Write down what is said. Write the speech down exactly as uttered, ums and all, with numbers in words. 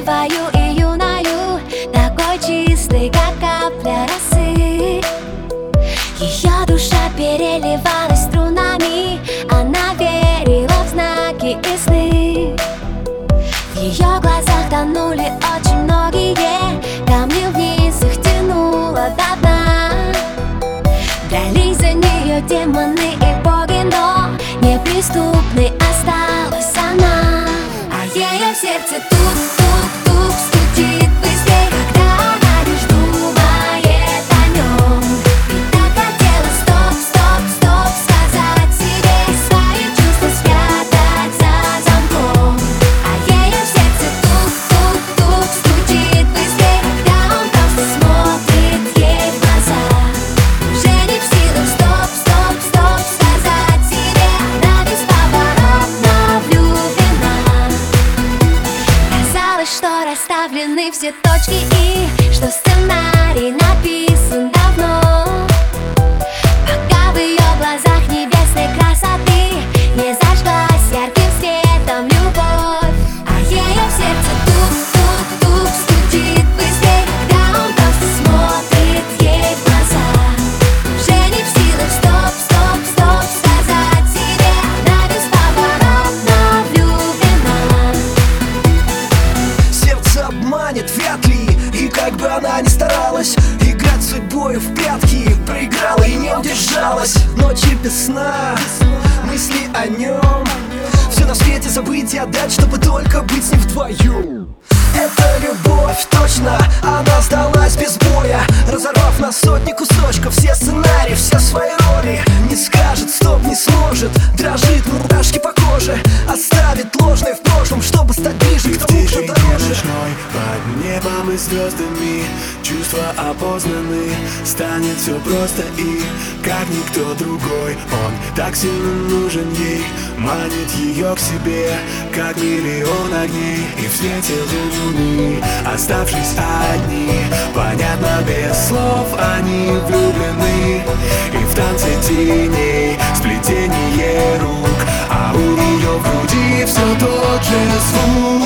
красивою и юною, такой чистой, как капля росы. Ее душа переливалась струнами, она верила в знаки и сны. В ее глазах тонули очень многие камни, вниз их тянуло до дна. Дрались за нее демоны и боги, но неприступной осталась она. А ее сердце тук-тук-тук стучит быстрее, когда она лишь думает о нем. И так хотела стоп-стоп-стоп сказать себе, свои чувства спрятать за замком. А ее сердце тук-тук-тук стучит быстрее, когда он просто смотрит ей в глаза. Уже не в силах стоп-стоп-стоп сказать себе, она бесповоротно влюблена. Казалось, что расставлены все точки и что сценарий написан давно, пока в ее глазах небесной красоты не зажглась ярким светом любовь. А ее сердце тук-тук-тук стучит быстрее, когда он просто смотрит ей в глаза. Уже не в силах стоп-стоп-стоп сказать себе, она бесповоротно влюблена. Сердце обманет, вряд ли. И как бы она ни старалась играть судьбою в прятки, проиграла и не удержалась. Ночи без сна, мысли о нем, все на свете забыть и отдать, чтобы только быть с ним вдвоем. Это любовь, точно, она сдалась без боя, разорвав на сотни кусочков все сценарии, все свои роли. Не скажет стоп, не сможет, дрожит мурашки по коже, оставит ложное в прошлом, чтобы стать ближе к тому, кто дороже. Ночной, под небом и звездами чувства опознаны, станет все просто и как никто другой. Он так сильно нужен ей, манит ее к себе, как миллион огней. И в свете луны, оставшись одни, понятно без слов, они влюблены. И в танце теней, сплетение рук, а у нее в груди все тот же звук.